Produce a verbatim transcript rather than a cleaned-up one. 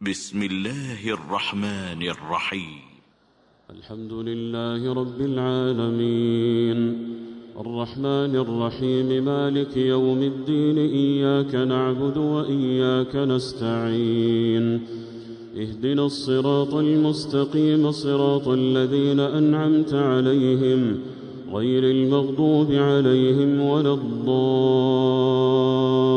بسم الله الرحمن الرحيم. الحمد لله رب العالمين الرحمن الرحيم مالك يوم الدين إياك نعبد وإياك نستعين اهدنا الصراط المستقيم صراط الذين أنعمت عليهم غير المغضوب عليهم ولا الضالين